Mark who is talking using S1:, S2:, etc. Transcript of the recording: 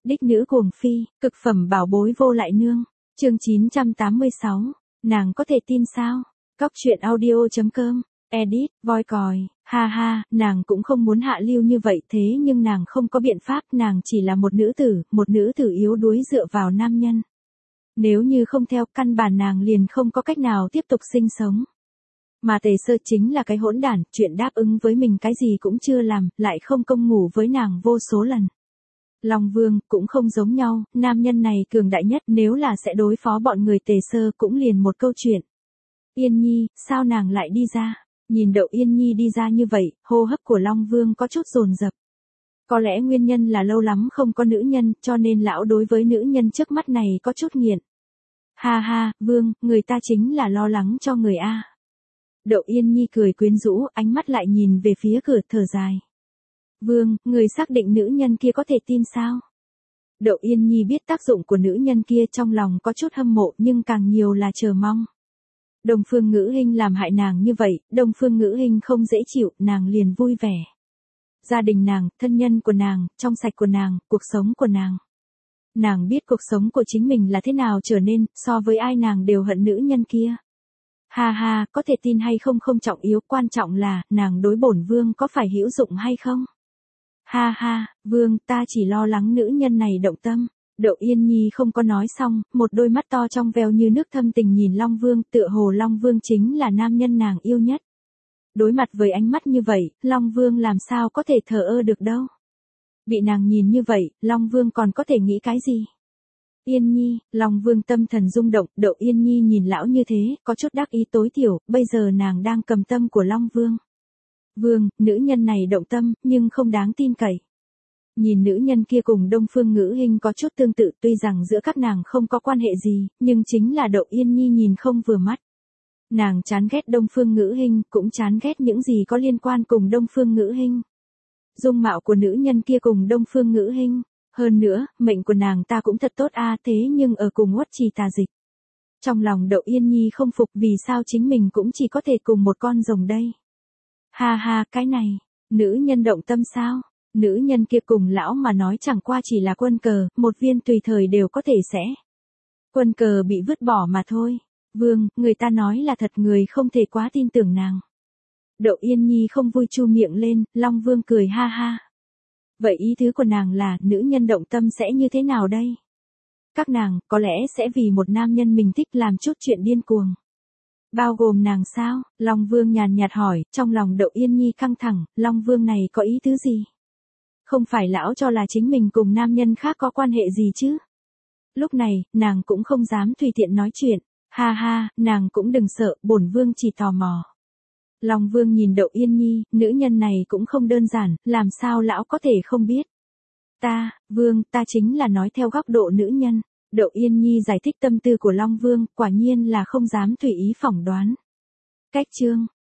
S1: Đích nữ cuồng phi, cực phẩm bảo bối vô lại nương. Chương 986, nàng có thể tin sao? Cóc truyện audio.com, edit, voi còi, ha ha, nàng cũng không muốn hạ lưu như vậy thế nhưng nàng không có biện pháp, nàng chỉ là một nữ tử yếu đuối dựa vào nam nhân. Nếu như không theo căn bản nàng liền không có cách nào tiếp tục sinh sống. Mà Tề Sơ chính là cái hỗn đản, chuyện đáp ứng với mình cái gì cũng chưa làm, lại không công ngủ với nàng vô số lần. Long Vương cũng không giống nhau, nam nhân này cường đại nhất, nếu là sẽ đối phó bọn người Tề Sơ cũng liền một câu chuyện. Yên Nhi, sao nàng lại đi ra? Nhìn Đậu Yên Nhi đi ra như vậy, hô hấp của Long Vương có chút dồn dập. Có lẽ nguyên nhân là lâu lắm không có nữ nhân, cho nên lão đối với nữ nhân trước mắt này có chút nghiện. Ha ha, Vương, người ta chính là lo lắng cho người A. Đậu Yên Nhi cười quyến rũ, ánh mắt lại nhìn về phía cửa, thở dài. Vương, người xác định nữ nhân kia có thể tin sao? Đậu Yên Nhi biết tác dụng của nữ nhân kia, trong lòng có chút hâm mộ nhưng càng nhiều là chờ mong. Đông Phương Ngữ Hinh làm hại nàng như vậy, Đông Phương Ngữ Hinh không dễ chịu, nàng liền vui vẻ. Gia đình nàng, thân nhân của nàng, trong sạch của nàng, cuộc sống của nàng. Nàng biết cuộc sống của chính mình là thế nào trở nên, so với ai nàng đều hận nữ nhân kia. Ha ha, có thể tin hay không không trọng yếu, quan trọng là, nàng đối bổn vương có phải hữu dụng hay không? Ha ha, Vương, ta chỉ lo lắng nữ nhân này động tâm. Đậu Yên Nhi không có nói xong, một đôi mắt to trong veo như nước thâm tình nhìn Long Vương, tựa hồ Long Vương chính là nam nhân nàng yêu nhất. Đối mặt với ánh mắt như vậy, Long Vương làm sao có thể thờ ơ được đâu. Bị nàng nhìn như vậy, Long Vương còn có thể nghĩ cái gì? Yên Nhi, Long Vương tâm thần rung động, Đậu Yên Nhi nhìn lão như thế, có chút đắc ý tối thiểu, bây giờ nàng đang cầm tâm của Long Vương. Vương, nữ nhân này động tâm, nhưng không đáng tin cậy. Nhìn nữ nhân kia cùng Đông Phương Ngữ Hinh có chút tương tự, tuy rằng giữa các nàng không có quan hệ gì, nhưng chính là Đậu Yên Nhi nhìn không vừa mắt. Nàng chán ghét Đông Phương Ngữ Hinh, cũng chán ghét những gì có liên quan cùng Đông Phương Ngữ Hinh. Dung mạo của nữ nhân kia cùng Đông Phương Ngữ Hinh, hơn nữa, mệnh của nàng ta cũng thật tốt a, thế nhưng ở cùng Uất Trì Tà Dịch. Trong lòng Đậu Yên Nhi không phục, vì sao chính mình cũng chỉ có thể cùng một con rồng đây. Ha ha, cái này, nữ nhân động tâm sao? Nữ nhân kia cùng lão mà nói chẳng qua chỉ là quân cờ, một viên tùy thời đều có thể sẽ. Quân cờ bị vứt bỏ mà thôi. Vương, người ta nói là thật, người không thể quá tin tưởng nàng. Đậu Yên Nhi không vui chu miệng lên, Long Vương cười ha ha. Vậy ý tứ của nàng là, nữ nhân động tâm sẽ như thế nào đây? Các nàng, có lẽ sẽ vì một nam nhân mình thích làm chút chuyện điên cuồng. Bao gồm nàng sao? Long Vương nhàn nhạt hỏi, trong lòng Đậu Yên Nhi căng thẳng, Long Vương này có ý tứ gì? Không phải lão cho là chính mình cùng nam nhân khác có quan hệ gì chứ? Lúc này, nàng cũng không dám tùy tiện nói chuyện. Ha ha, nàng cũng đừng sợ, bổn vương chỉ tò mò. Long Vương nhìn Đậu Yên Nhi, nữ nhân này cũng không đơn giản, làm sao lão có thể không biết? Vương, ta chính là nói theo góc độ nữ nhân. Đậu Yên Nhi giải thích tâm tư của Long Vương, quả nhiên là không dám tùy ý phỏng đoán. Cách chương